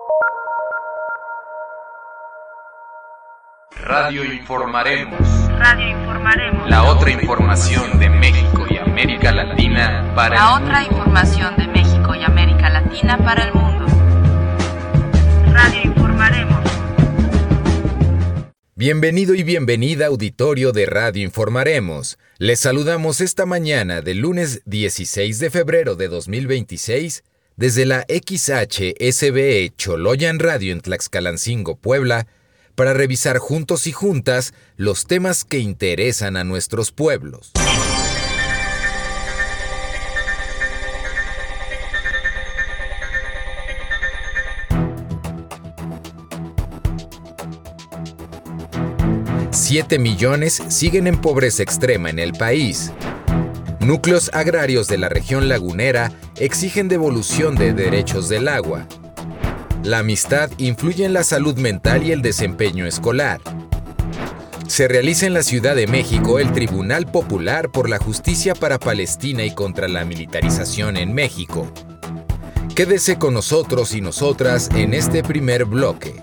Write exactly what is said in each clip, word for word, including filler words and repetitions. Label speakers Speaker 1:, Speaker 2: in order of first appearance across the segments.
Speaker 1: Radio Informaremos.
Speaker 2: Radio Informaremos.
Speaker 1: La otra información de México y América Latina para
Speaker 2: La
Speaker 1: el
Speaker 2: otra
Speaker 1: mundo.
Speaker 2: información de México y América Latina para el mundo. Radio Informaremos.
Speaker 3: Bienvenido y bienvenida, auditorio de Radio Informaremos. Les saludamos esta mañana del lunes dieciséis de febrero de dos mil veintiséis desde la X H S B E Choloyan Radio en Tlaxcalancingo, Puebla, para revisar juntos y juntas los temas que interesan a nuestros pueblos. Siete millones siguen en pobreza extrema en el país. Núcleos agrarios de la región lagunera exigen devolución de derechos del agua. La amistad influye en la salud mental y el desempeño escolar. Se realiza en la Ciudad de México el Tribunal Popular por la Justicia para Palestina y contra la militarización en México. Quédese con nosotros y nosotras en este primer bloque.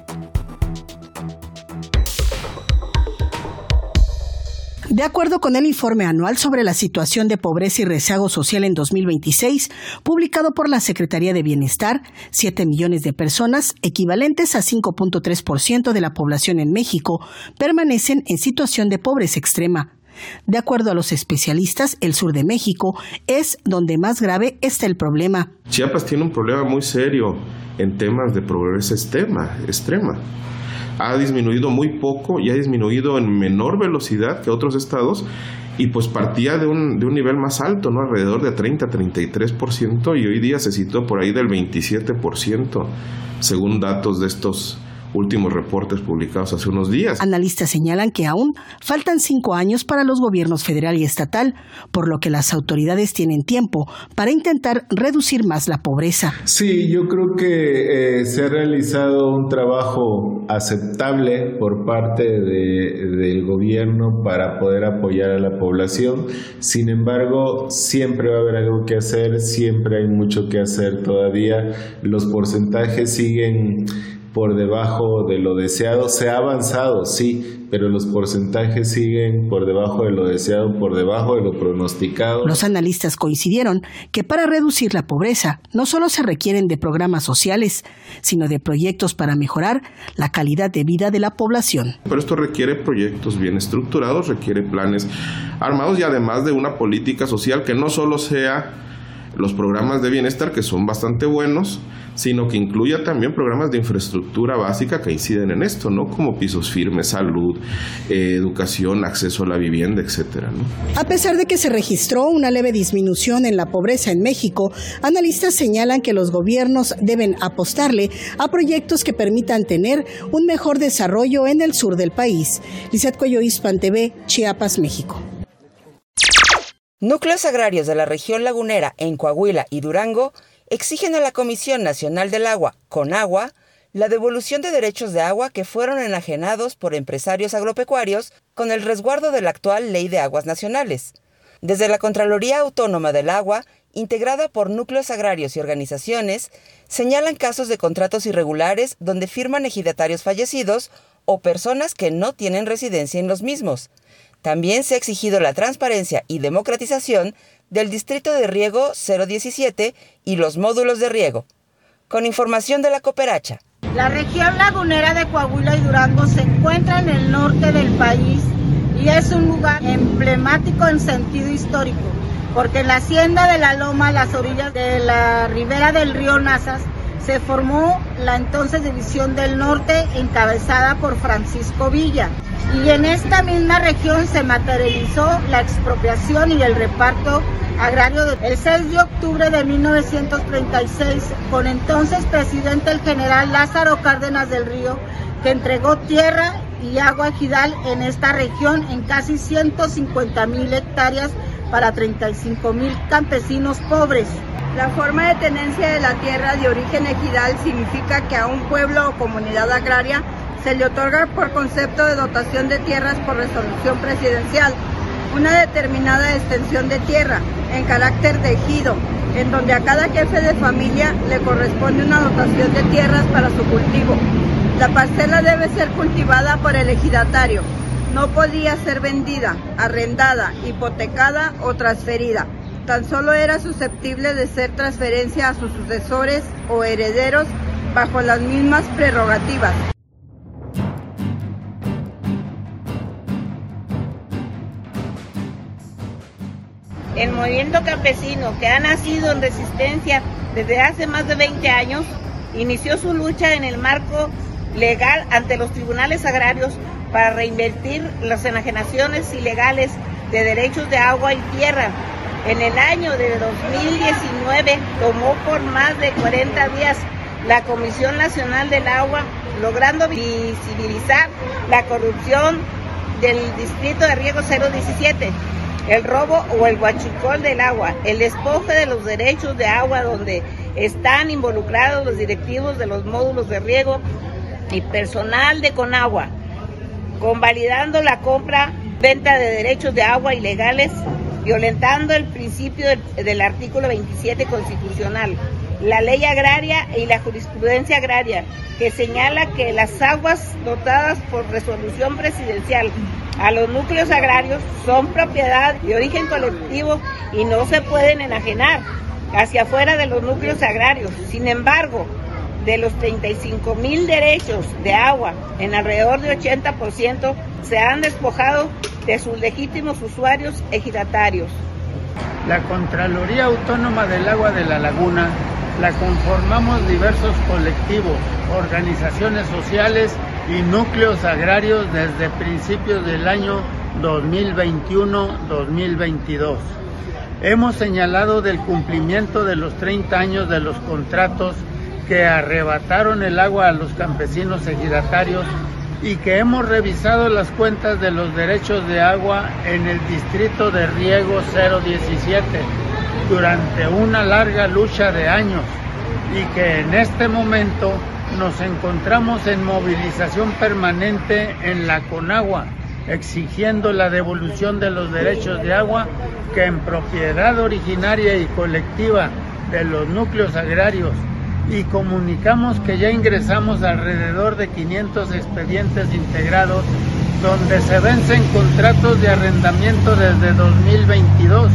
Speaker 4: De acuerdo con el informe anual sobre la situación de pobreza y rezago social en dos mil veintiséis, publicado por la Secretaría de Bienestar, siete millones de personas, equivalentes a cinco punto tres por ciento de la población en México, permanecen en situación de pobreza extrema. De acuerdo a los especialistas, el sur de México es donde más grave está el problema.
Speaker 5: Chiapas tiene un problema muy serio en temas de pobreza extrema. extrema. Ha disminuido muy poco y ha disminuido en menor velocidad que otros estados y pues partía de un, de un nivel más alto, ¿no? Alrededor de treinta a treinta y tres por ciento y hoy día se situó por ahí del veintisiete por ciento, según datos de estos últimos reportes publicados hace unos días.
Speaker 4: Analistas señalan que aún faltan cinco años para los gobiernos federal y estatal, por lo que las autoridades tienen tiempo para intentar reducir más la pobreza.
Speaker 6: Sí, yo creo que eh, se ha realizado un trabajo aceptable por parte de, del gobierno para poder apoyar a la población. Sin embargo, siempre va a haber algo que hacer, siempre hay mucho que hacer todavía. Los porcentajes siguen por debajo de lo deseado. Se ha avanzado, sí, pero los porcentajes siguen por debajo de lo deseado, por debajo de lo pronosticado.
Speaker 4: Los analistas coincidieron que para reducir la pobreza no solo se requieren de programas sociales, sino de proyectos para mejorar la calidad de vida de la población.
Speaker 5: Pero esto requiere proyectos bien estructurados, requiere planes armados y además de una política social que no solo sea los programas de bienestar, que son bastante buenos, sino que incluya también programas de infraestructura básica que inciden en esto, ¿no? Como pisos firmes, salud, eh, educación, acceso a la vivienda, etcétera, ¿no?
Speaker 4: A pesar de que se registró una leve disminución en la pobreza en México, analistas señalan que los gobiernos deben apostarle a proyectos que permitan tener un mejor desarrollo en el sur del país. Lizeth Cuello, Hispan T V, Chiapas, México.
Speaker 7: Núcleos agrarios de la región lagunera en Coahuila y Durango exigen a la Comisión Nacional del Agua, CONAGUA, la devolución de derechos de agua que fueron enajenados por empresarios agropecuarios con el resguardo de la actual Ley de Aguas Nacionales. Desde la Contraloría Autónoma del Agua, integrada por núcleos agrarios y organizaciones, señalan casos de contratos irregulares donde firman ejidatarios fallecidos o personas que no tienen residencia en los mismos. También se ha exigido la transparencia y democratización del Distrito de Riego cero diecisiete y los módulos de riego. Con información de la Cooperacha.
Speaker 8: La región lagunera de Coahuila y Durango se encuentra en el norte del país y es un lugar emblemático en sentido histórico, porque en la hacienda de La Loma, a las orillas de la ribera del río Nazas, se formó la entonces División del Norte, encabezada por Francisco Villa. Y en esta misma región se materializó la expropiación y el reparto agrario el seis de octubre de mil novecientos treinta y seis, con entonces presidente el general Lázaro Cárdenas del Río, que entregó tierra y agua ejidal en esta región en casi ciento cincuenta mil hectáreas para treinta y cinco mil campesinos pobres.
Speaker 9: La forma de tenencia de la tierra de origen ejidal significa que a un pueblo o comunidad agraria se le otorga por concepto de dotación de tierras por resolución presidencial una determinada extensión de tierra, en carácter de ejido, en donde a cada jefe de familia le corresponde una dotación de tierras para su cultivo. La parcela debe ser cultivada por el ejidatario. No podía ser vendida, arrendada, hipotecada o transferida. Tan solo era susceptible de ser transferencia a sus sucesores o herederos bajo las mismas prerrogativas.
Speaker 8: El movimiento campesino, que ha nacido en resistencia desde hace más de veinte años, inició su lucha en el marco legal ante los tribunales agrarios para reinvertir las enajenaciones ilegales de derechos de agua y tierra. En el año de dos mil diecinueve tomó por más de cuarenta días la Comisión Nacional del Agua, logrando visibilizar la corrupción del Distrito de Riego cero diecisiete, el robo o el huachicol del agua, el despojo de los derechos de agua donde están involucrados los directivos de los módulos de riego y personal de Conagua, convalidando la compra, venta de derechos de agua ilegales, violentando el principio del, del artículo veintisiete constitucional, la ley agraria y la jurisprudencia agraria, que señala que las aguas dotadas por resolución presidencial a los núcleos agrarios son propiedad de origen colectivo y no se pueden enajenar hacia afuera de los núcleos agrarios. Sin embargo, de los treinta y cinco mil derechos de agua, en alrededor de ochenta por ciento se han despojado de sus legítimos usuarios ejidatarios.
Speaker 10: La Contraloría Autónoma del Agua de la Laguna la conformamos diversos colectivos, organizaciones sociales y núcleos agrarios desde principios del año dos mil veintiuno dos mil veintidós. Hemos señalado del cumplimiento de los treinta años de los contratos que arrebataron el agua a los campesinos ejidatarios y que hemos revisado las cuentas de los derechos de agua en el Distrito de Riego cero diecisiete durante una larga lucha de años y que en este momento nos encontramos en movilización permanente en la Conagua, exigiendo la devolución de los derechos de agua que en propiedad originaria y colectiva de los núcleos agrarios, y comunicamos que ya ingresamos alrededor de quinientos expedientes integrados donde se vencen contratos de arrendamiento desde dos mil veintidós.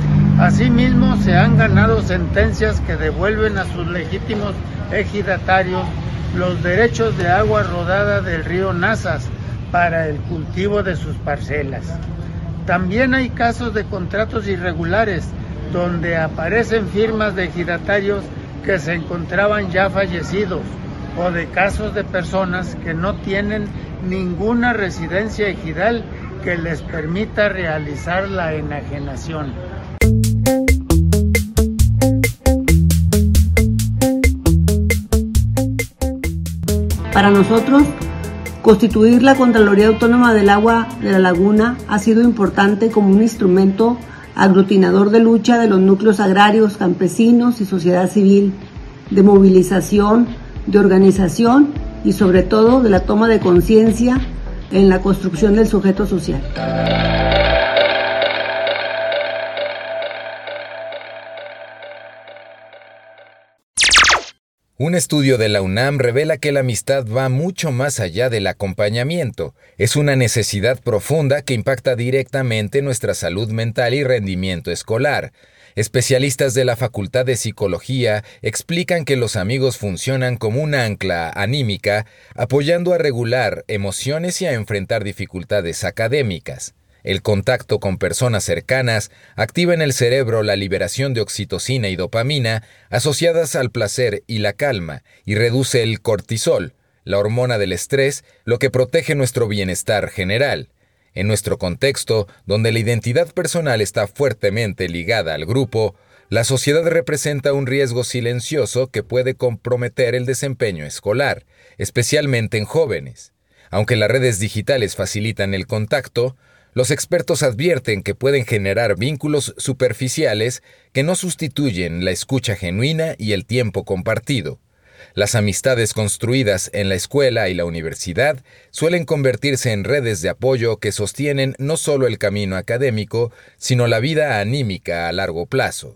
Speaker 10: Asimismo, se han ganado sentencias que devuelven a sus legítimos ejidatarios los derechos de agua rodada del río Nazas para el cultivo de sus parcelas. También hay casos de contratos irregulares donde aparecen firmas de ejidatarios que se encontraban ya fallecidos o de casos de personas que no tienen ninguna residencia ejidal que les permita realizar la enajenación.
Speaker 11: Para nosotros, constituir la Contraloría Autónoma del Agua de la Laguna ha sido importante como un instrumento aglutinador de lucha de los núcleos agrarios, campesinos y sociedad civil, de movilización, de organización y sobre todo de la toma de conciencia en la construcción del sujeto social.
Speaker 3: Un estudio de la UNAM revela que la amistad va mucho más allá del acompañamiento. Es una necesidad profunda que impacta directamente nuestra salud mental y rendimiento escolar. Especialistas de la Facultad de Psicología explican que los amigos funcionan como un ancla anímica, apoyando a regular emociones y a enfrentar dificultades académicas. El contacto con personas cercanas activa en el cerebro la liberación de oxitocina y dopamina asociadas al placer y la calma, y reduce el cortisol, la hormona del estrés, lo que protege nuestro bienestar general. En nuestro contexto, donde la identidad personal está fuertemente ligada al grupo, la sociedad representa un riesgo silencioso que puede comprometer el desempeño escolar, especialmente en jóvenes. Aunque las redes digitales facilitan el contacto, los expertos advierten que pueden generar vínculos superficiales que no sustituyen la escucha genuina y el tiempo compartido. Las amistades construidas en la escuela y la universidad suelen convertirse en redes de apoyo que sostienen no solo el camino académico, sino la vida anímica a largo plazo.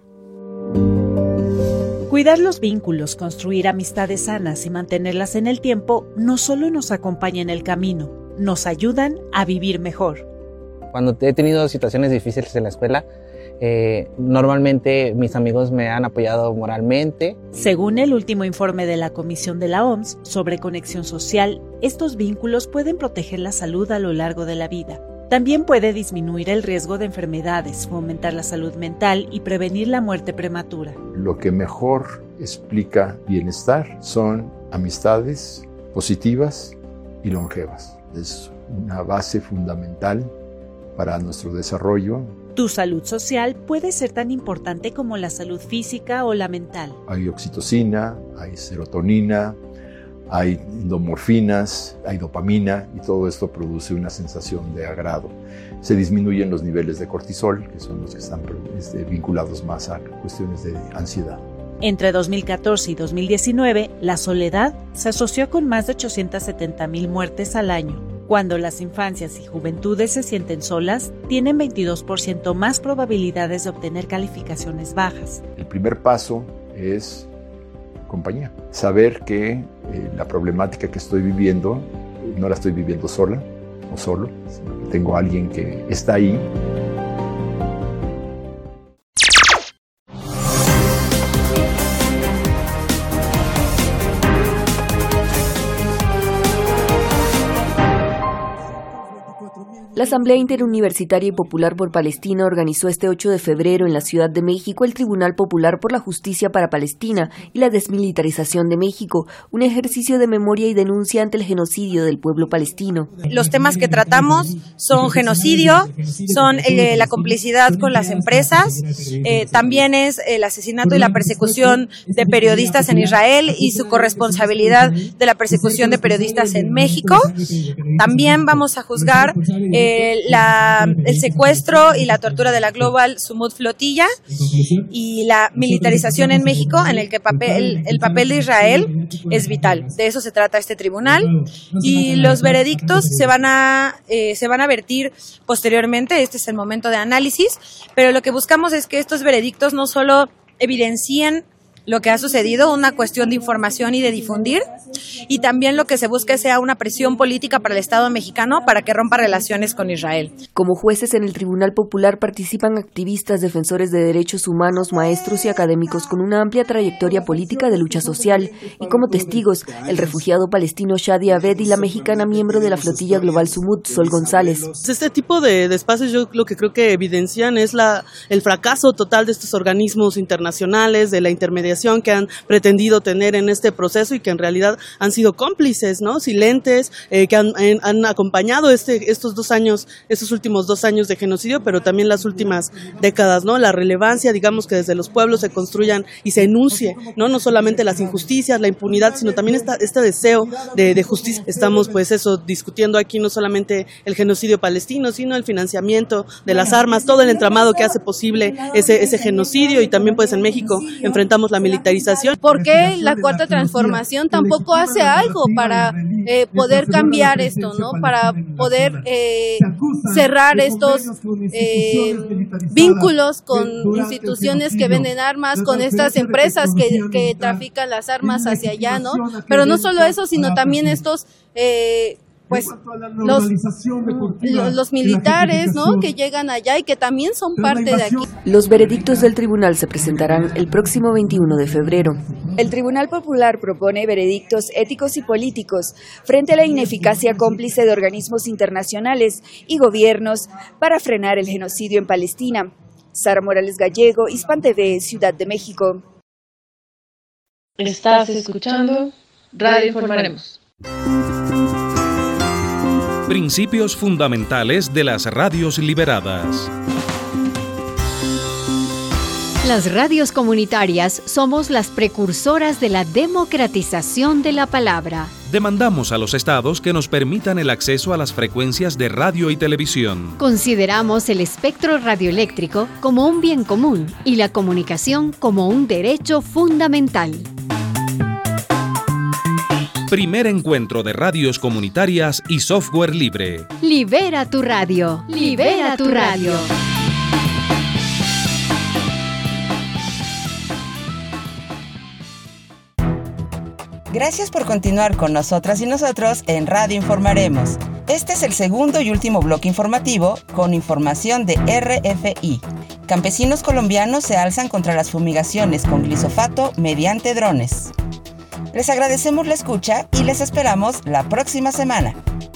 Speaker 12: Cuidar los vínculos, construir amistades sanas y mantenerlas en el tiempo no solo nos acompaña en el camino, nos ayudan a vivir mejor.
Speaker 13: Cuando he tenido situaciones difíciles en la escuela, Eh, normalmente mis amigos me han apoyado moralmente.
Speaker 12: Según el último informe de la Comisión de la O M S sobre conexión social, estos vínculos pueden proteger la salud a lo largo de la vida. También puede disminuir el riesgo de enfermedades, fomentar la salud mental y prevenir la muerte prematura.
Speaker 14: Lo que mejor explica bienestar son amistades positivas y longevas. Es una base fundamental para nuestro desarrollo.
Speaker 12: Tu salud social puede ser tan importante como la salud física o la mental.
Speaker 14: Hay oxitocina, hay serotonina, hay endomorfinas, hay dopamina y todo esto produce una sensación de agrado. Se disminuyen los niveles de cortisol, que son los que están este, vinculados más a cuestiones de ansiedad.
Speaker 12: Entre dos mil catorce y dos mil diecinueve, la soledad se asoció con más de ochocientas setenta mil muertes al año. Cuando las infancias y juventudes se sienten solas, tienen veintidós por ciento más probabilidades de obtener calificaciones bajas.
Speaker 14: El primer paso es compañía. Saber que eh, la problemática que estoy viviendo no la estoy viviendo sola o solo, sino que tengo a alguien que está ahí.
Speaker 15: La Asamblea Interuniversitaria y Popular por Palestina organizó este ocho de febrero en la Ciudad de México el Tribunal Popular por la Justicia para Palestina y la Desmilitarización de México, un ejercicio de memoria y denuncia ante el genocidio del pueblo palestino.
Speaker 16: Los temas que tratamos son genocidio, son eh, la complicidad con las empresas, eh, también es el asesinato y la persecución de periodistas en Israel y su corresponsabilidad de la persecución de periodistas en México. También vamos a juzgar eh, La, el secuestro y la tortura de la Global Sumud Flotilla y la militarización en México, en el que papel, el papel de Israel es vital. De eso se trata este tribunal y los veredictos se van a eh, se van a vertir posteriormente. Este es el momento de análisis, pero lo que buscamos es que estos veredictos no solo evidencien lo que ha sucedido, una cuestión de información y de difundir, y también lo que se busca sea una presión política para el Estado mexicano para que rompa relaciones con Israel.
Speaker 15: Como jueces en el Tribunal Popular participan activistas, defensores de derechos humanos, maestros y académicos con una amplia trayectoria política de lucha social, y como testigos, el refugiado palestino Shadi Abed y la mexicana miembro de la flotilla global Sumud, Sol González.
Speaker 17: Este tipo de, de espacios yo lo que creo que evidencian es la, el fracaso total de estos organismos internacionales, de la intermediación que han pretendido tener en este proceso y que en realidad han sido cómplices, ¿no? Silentes, eh, que han, en, han acompañado este, estos dos años, estos últimos dos años de genocidio, pero también las últimas décadas, ¿no? La relevancia, digamos, que desde los pueblos se construyan y se enuncie, ¿no? No solamente las injusticias, la impunidad, sino también esta, este deseo de, de justicia. Estamos, pues, eso, discutiendo aquí no solamente el genocidio palestino, sino el financiamiento de las armas, todo el entramado que hace posible ese, ese genocidio, y también, pues, en México enfrentamos la militarización.
Speaker 18: ¿Por qué la Cuarta Transformación tampoco hace algo para eh, poder cambiar esto, ¿no? Para poder eh, cerrar estos eh, vínculos con instituciones que venden armas, con estas empresas que, que trafican las armas hacia allá, ¿no? Pero no solo eso, sino también estos eh, pues los, los militares, ¿no? Que llegan allá y que también son parte de aquí.
Speaker 15: Los veredictos del tribunal se presentarán el próximo veintiuno de febrero.
Speaker 19: El Tribunal Popular propone veredictos éticos y políticos frente a la ineficacia cómplice de organismos internacionales y gobiernos para frenar el genocidio en Palestina. Sara Morales Gallego, Hispan T V, Ciudad de México.
Speaker 20: Estás escuchando Radio Informaremos.
Speaker 21: Principios fundamentales de las radios liberadas.
Speaker 22: Las radios comunitarias somos las precursoras de la democratización de la palabra.
Speaker 21: Demandamos a los estados que nos permitan el acceso a las frecuencias de radio y televisión.
Speaker 22: Consideramos el espectro radioeléctrico como un bien común y la comunicación como un derecho fundamental.
Speaker 21: Primer encuentro de radios comunitarias y software libre.
Speaker 22: Libera tu radio. Libera tu radio.
Speaker 7: Gracias por continuar con nosotras y nosotros en Radio Informaremos. Este es el segundo y último bloque informativo con información de R F I. Campesinos colombianos se alzan contra las fumigaciones con glifosato mediante drones. Les agradecemos la escucha y les esperamos la próxima semana.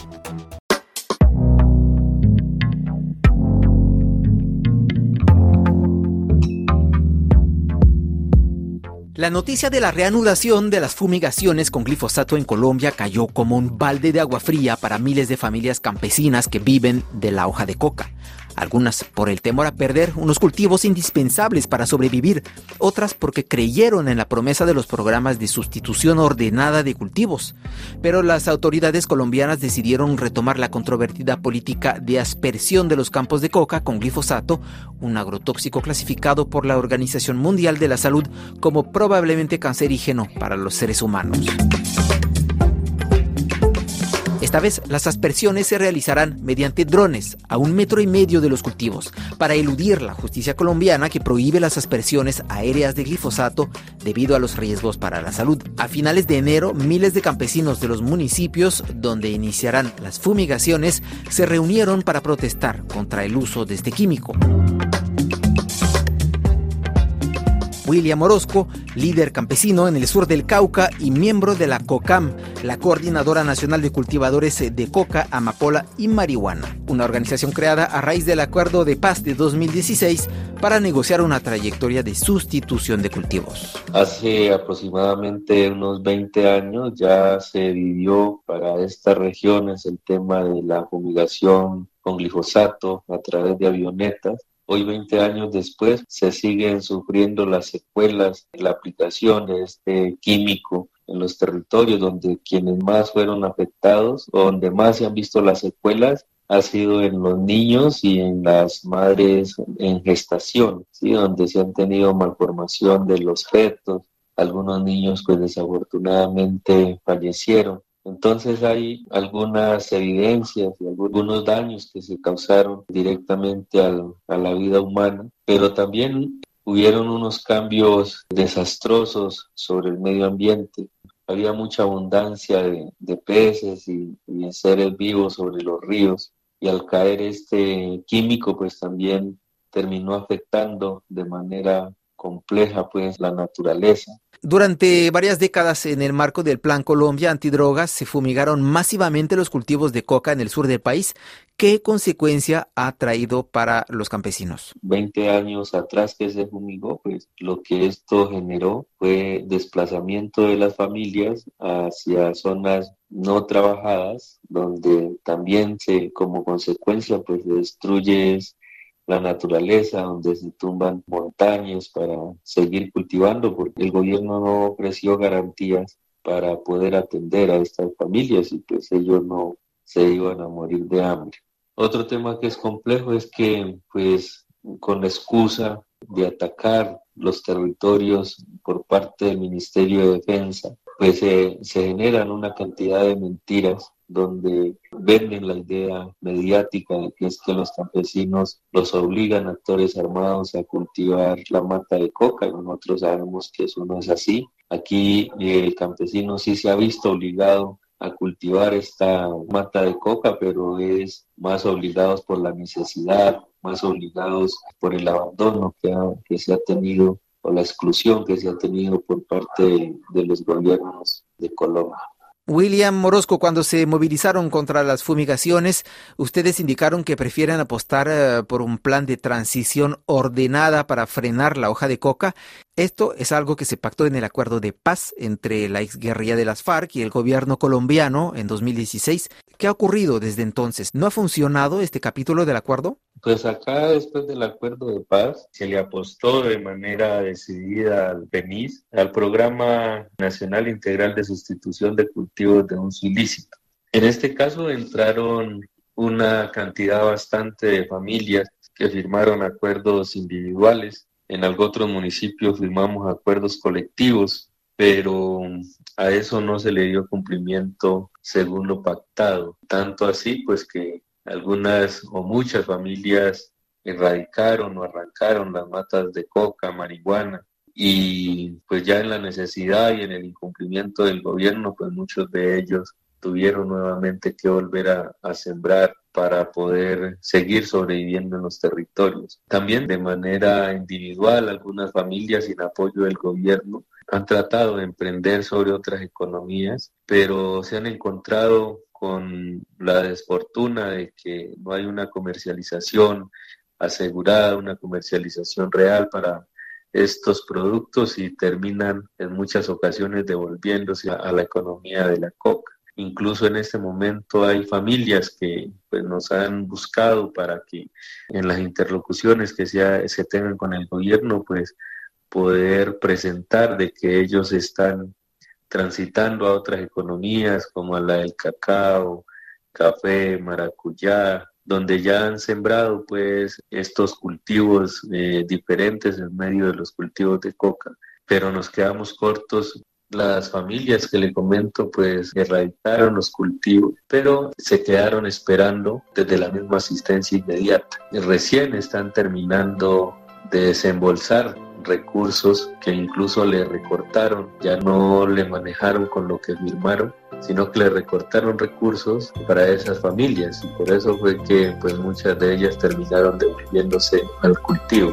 Speaker 1: La noticia de la reanudación de las fumigaciones con glifosato en Colombia cayó como un balde de agua fría para miles de familias campesinas que viven de la hoja de coca. Algunas por el temor a perder unos cultivos indispensables para sobrevivir, otras porque creyeron en la promesa de los programas de sustitución ordenada de cultivos. Pero las autoridades colombianas decidieron retomar la controvertida política de aspersión de los campos de coca con glifosato, un agrotóxico clasificado por la Organización Mundial de la Salud como probablemente cancerígeno para los seres humanos. Esta vez, las aspersiones se realizarán mediante drones a un metro y medio de los cultivos, para eludir la justicia colombiana que prohíbe las aspersiones aéreas de glifosato debido a los riesgos para la salud. A finales de enero, miles de campesinos de los municipios donde iniciarán las fumigaciones se reunieron para protestar contra el uso de este químico. William Orozco, líder campesino en el sur del Cauca y miembro de la COCAM, la Coordinadora Nacional de Cultivadores de Coca, Amapola y Marihuana, una organización creada a raíz del Acuerdo de Paz de dos mil dieciséis para negociar una trayectoria de sustitución de cultivos.
Speaker 2: Hace aproximadamente unos veinte años ya se vivió para estas regiones el tema de la fumigación con glifosato a través de avionetas. Hoy, veinte años después, se siguen sufriendo las secuelas de la aplicación de este químico en los territorios donde quienes más fueron afectados o donde más se han visto las secuelas ha sido en los niños y en las madres en gestación, ¿sí? Donde se han tenido malformación de los fetos. Algunos niños, pues desafortunadamente, fallecieron. Entonces hay algunas evidencias y algunos daños que se causaron directamente al, a la vida humana, pero también hubieron unos cambios desastrosos sobre el medio ambiente. Había mucha abundancia de, de peces y, y de seres vivos sobre los ríos, y al caer este químico pues también terminó afectando de manera compleja pues la naturaleza.
Speaker 1: Durante varias décadas, en el marco del Plan Colombia Antidrogas, se fumigaron masivamente los cultivos de coca en el sur del país. ¿Qué consecuencia ha traído para los campesinos?
Speaker 2: veinte años atrás que se fumigó, pues lo que esto generó fue desplazamiento de las familias hacia zonas no trabajadas, donde también se, como consecuencia, pues destruye la naturaleza, donde se tumban montañas para seguir cultivando, porque el gobierno no ofreció garantías para poder atender a estas familias y pues ellos no se iban a morir de hambre. Otro tema que es complejo es que pues con la excusa de atacar los territorios por parte del Ministerio de Defensa, pues se, se generan una cantidad de mentiras donde venden la idea mediática de que es que los campesinos los obligan a actores armados a cultivar la mata de coca, y nosotros sabemos que eso no es así. Aquí eh, el campesino sí se ha visto obligado a cultivar esta mata de coca, pero es más obligados por la necesidad, más obligados por el abandono que, ha, que se ha tenido, o la exclusión que se ha tenido por parte de, de los gobiernos de Colombia.
Speaker 1: William Orozco, cuando se movilizaron contra las fumigaciones, ustedes indicaron que prefieren apostar uh, por un plan de transición ordenada para frenar la hoja de coca. Esto es algo que se pactó en el acuerdo de paz entre la exguerrilla de las FARC y el gobierno colombiano en dos mil dieciséis. ¿Qué ha ocurrido desde entonces? ¿No ha funcionado este capítulo del acuerdo?
Speaker 2: Pues acá, después del acuerdo de paz, se le apostó de manera decidida al PENIS, al Programa Nacional Integral de Sustitución de Cultivos de Uso Ilícito. En este caso entraron una cantidad bastante de familias que firmaron acuerdos individuales. En algún otro municipio firmamos acuerdos colectivos. pero a eso no se le dio cumplimiento según lo pactado. Tanto así, pues que algunas o muchas familias erradicaron o arrancaron las matas de coca, marihuana, y pues ya en la necesidad y en el incumplimiento del gobierno, pues muchos de ellos tuvieron nuevamente que volver a, a sembrar para poder seguir sobreviviendo en los territorios. También de manera individual, algunas familias sin apoyo del gobierno han tratado de emprender sobre otras economías, pero se han encontrado con la desfortuna de que no hay una comercialización asegurada, una comercialización real para estos productos y terminan en muchas ocasiones devolviéndose a, a la economía de la coca. Incluso en este momento hay familias que pues, nos han buscado para que en las interlocuciones que se, se tengan con el gobierno, pues poder presentar de que ellos están transitando a otras economías como a la del cacao, café, maracuyá, donde ya han sembrado pues estos cultivos eh, diferentes en medio de los cultivos de coca, pero nos quedamos cortos. Las familias que le comento pues erradicaron los cultivos, pero se quedaron esperando desde la misma asistencia inmediata. Recién están terminando de desembolsar recursos que incluso le recortaron, ya no le manejaron con lo que firmaron, sino que le recortaron recursos para esas familias, y por eso fue que pues muchas de ellas terminaron devolviéndose al cultivo.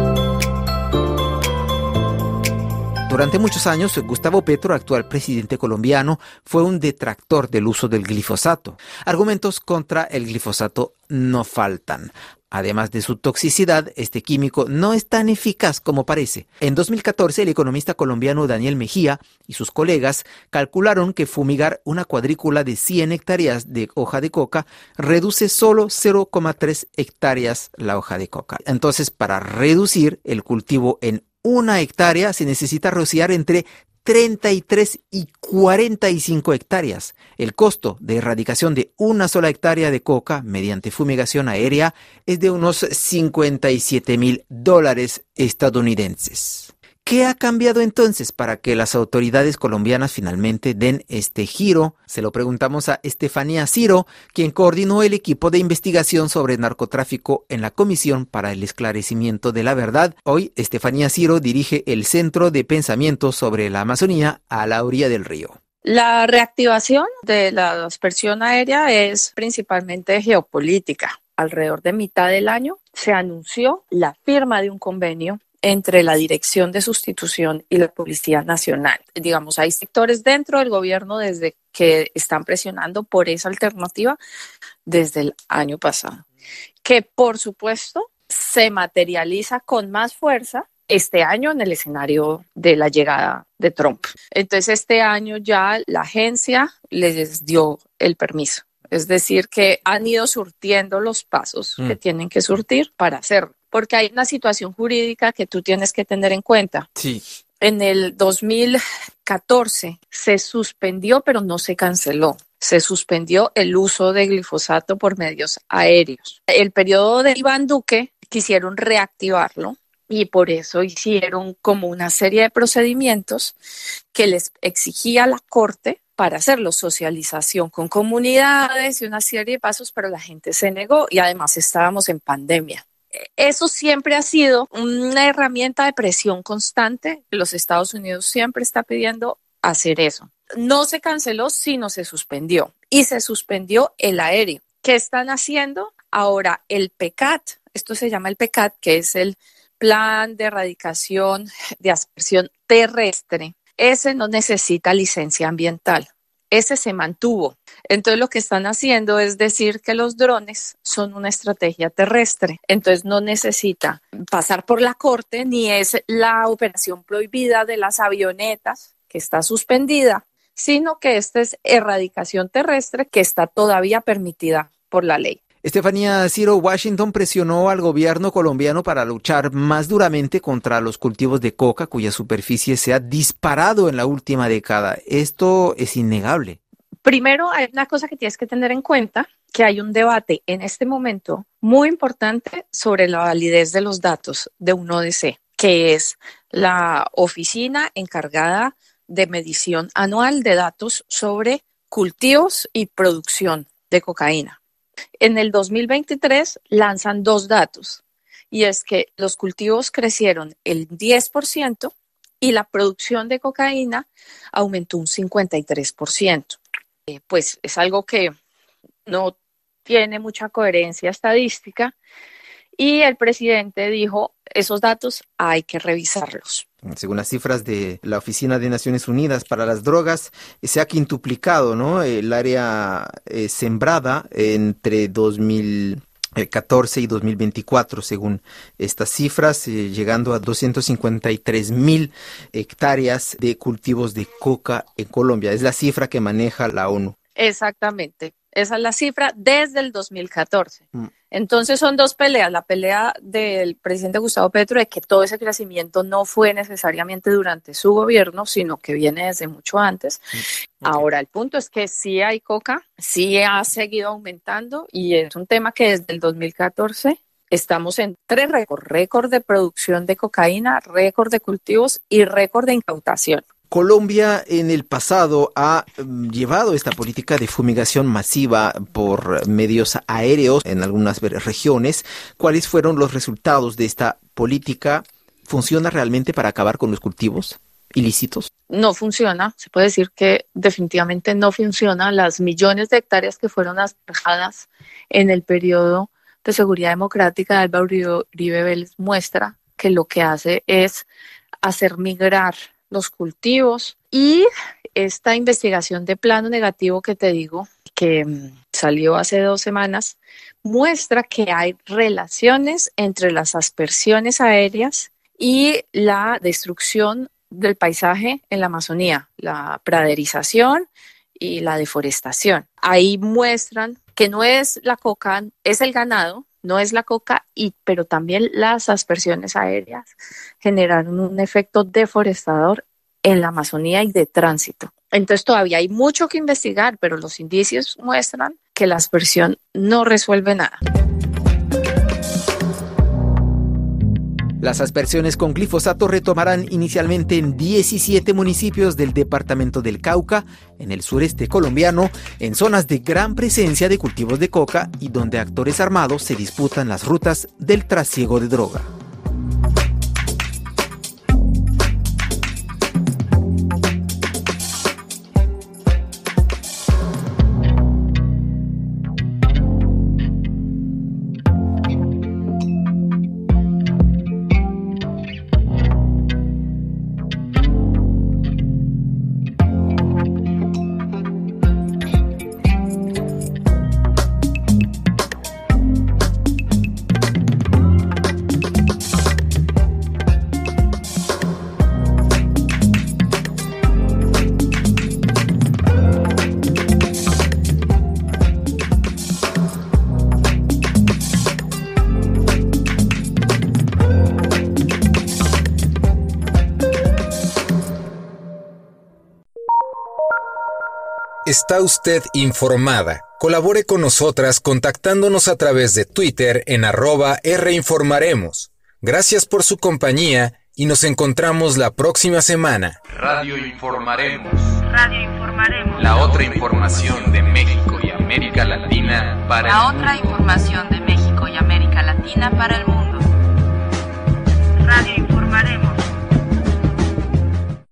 Speaker 1: Durante muchos años, Gustavo Petro, actual presidente colombiano, fue un detractor del uso del glifosato. Argumentos contra el glifosato no faltan. Además de su toxicidad, este químico no es tan eficaz como parece. En dos mil catorce, el economista colombiano Daniel Mejía y sus colegas calcularon que fumigar una cuadrícula de cien hectáreas de hoja de coca reduce solo cero coma tres hectáreas la hoja de coca. Entonces, para reducir el cultivo en una hectárea se necesita rociar entre treinta y tres y cuarenta y cinco hectáreas. El costo de erradicación de una sola hectárea de coca mediante fumigación aérea es de unos cincuenta y siete mil dólares estadounidenses. ¿Qué ha cambiado entonces para que las autoridades colombianas finalmente den este giro? Se lo preguntamos a Estefanía Ciro, quien coordinó el equipo de investigación sobre narcotráfico en la Comisión para el Esclarecimiento de la Verdad. Hoy, Estefanía Ciro dirige el Centro de Pensamiento sobre la Amazonía a la orilla del río.
Speaker 5: La reactivación de la aspersión aérea es principalmente geopolítica. Alrededor de mitad del año se anunció la firma de un convenio entre la Dirección de Sustitución y la Policía Nacional. Digamos, hay sectores dentro del gobierno desde que están presionando por esa alternativa desde el año pasado, que por supuesto se materializa con más fuerza este año en el escenario de la llegada de Trump. Entonces, este año ya la agencia les dio el permiso. Es decir, que han ido surtiendo los pasos mm. que tienen que surtir para hacerlo. Porque hay una situación jurídica que tú tienes que tener en cuenta.
Speaker 1: Sí.
Speaker 5: En el dos mil catorce se suspendió, pero no se canceló. Se suspendió el uso de glifosato por medios aéreos. El periodo de Iván Duque quisieron reactivarlo y por eso hicieron como una serie de procedimientos que les exigía la Corte para hacerlo, socialización con comunidades y una serie de pasos, pero la gente se negó y además estábamos en pandemia. Eso siempre ha sido una herramienta de presión constante. Los Estados Unidos siempre está pidiendo hacer eso. No se canceló, sino se suspendió. Y se suspendió el aéreo. ¿Qué están haciendo? Ahora el P E C A T, esto se llama el P E C A T, que es el Plan de Erradicación de Aspersión Terrestre. Ese no necesita licencia ambiental. Ese se mantuvo. Entonces lo que están haciendo es decir que los drones son una estrategia terrestre. Entonces no necesita pasar por la corte ni es la operación prohibida de las avionetas que está suspendida, sino que esta es erradicación terrestre que está todavía permitida por la ley.
Speaker 1: Estefanía Ciro, Washington presionó al gobierno colombiano para luchar más duramente contra los cultivos de coca, cuya superficie se ha disparado en la última década. Esto es innegable.
Speaker 5: Primero, hay una cosa que tienes que tener en cuenta, que hay un debate en este momento muy importante sobre la validez de los datos de un O D C, que es la oficina encargada de medición anual de datos sobre cultivos y producción de cocaína. En el dos mil veintitrés lanzan dos datos, y es que los cultivos crecieron el diez por ciento y la producción de cocaína aumentó un cincuenta y tres por ciento. Eh, pues es algo que no tiene mucha coherencia estadística, y el presidente dijo, esos datos hay que revisarlos.
Speaker 1: Según las cifras de la Oficina de Naciones Unidas para las Drogas, se ha quintuplicado, ¿no?, el área eh, sembrada entre dos mil catorce y dos mil veinticuatro, según estas cifras, eh, llegando a doscientos cincuenta y tres mil hectáreas de cultivos de coca en Colombia. Es la cifra que maneja la ONU.
Speaker 5: Exactamente. Esa es la cifra desde el dos mil catorce. Mm. Entonces son dos peleas. La pelea del presidente Gustavo Petro de que todo ese crecimiento no fue necesariamente durante su gobierno, sino que viene desde mucho antes. Mm. Okay. Ahora, el punto es que sí hay coca, sí ha seguido aumentando, y es un tema que desde el dos mil catorce estamos en tres récords. Récord de producción de cocaína, récord de cultivos y récord de incautación.
Speaker 1: Colombia en el pasado ha um, llevado esta política de fumigación masiva por medios aéreos en algunas regiones. ¿Cuáles fueron los resultados de esta política? ¿Funciona realmente para acabar con los cultivos ilícitos?
Speaker 5: No funciona, se puede decir que definitivamente no funciona. Las millones de hectáreas que fueron asperjadas en el periodo de seguridad democrática de Álvaro Uribe Vélez muestra que lo que hace es hacer migrar los cultivos. Y esta investigación de plano negativo que te digo, que salió hace dos semanas, muestra que hay relaciones entre las aspersiones aéreas y la destrucción del paisaje en la Amazonía, la praderización y la deforestación. Ahí muestran que no es la coca, es el ganado, no es la coca, y, pero también las aspersiones aéreas generaron un efecto deforestador en la Amazonía y de tránsito. Entonces todavía hay mucho que investigar, pero los indicios muestran que la aspersión no resuelve nada.
Speaker 1: Las aspersiones con glifosato retomarán inicialmente en diecisiete municipios del departamento del Cauca, en el sureste colombiano, en zonas de gran presencia de cultivos de coca y donde actores armados se disputan las rutas del trasiego de droga.
Speaker 3: Está usted informada. Colabore con nosotras contactándonos a través de Twitter en arroba reinformaremos. Gracias por su compañía y nos encontramos la próxima semana.
Speaker 21: Radio Informaremos.
Speaker 4: Radio Informaremos.
Speaker 21: La otra información de México y América Latina para
Speaker 4: La otra información de México y América Latina para el mundo.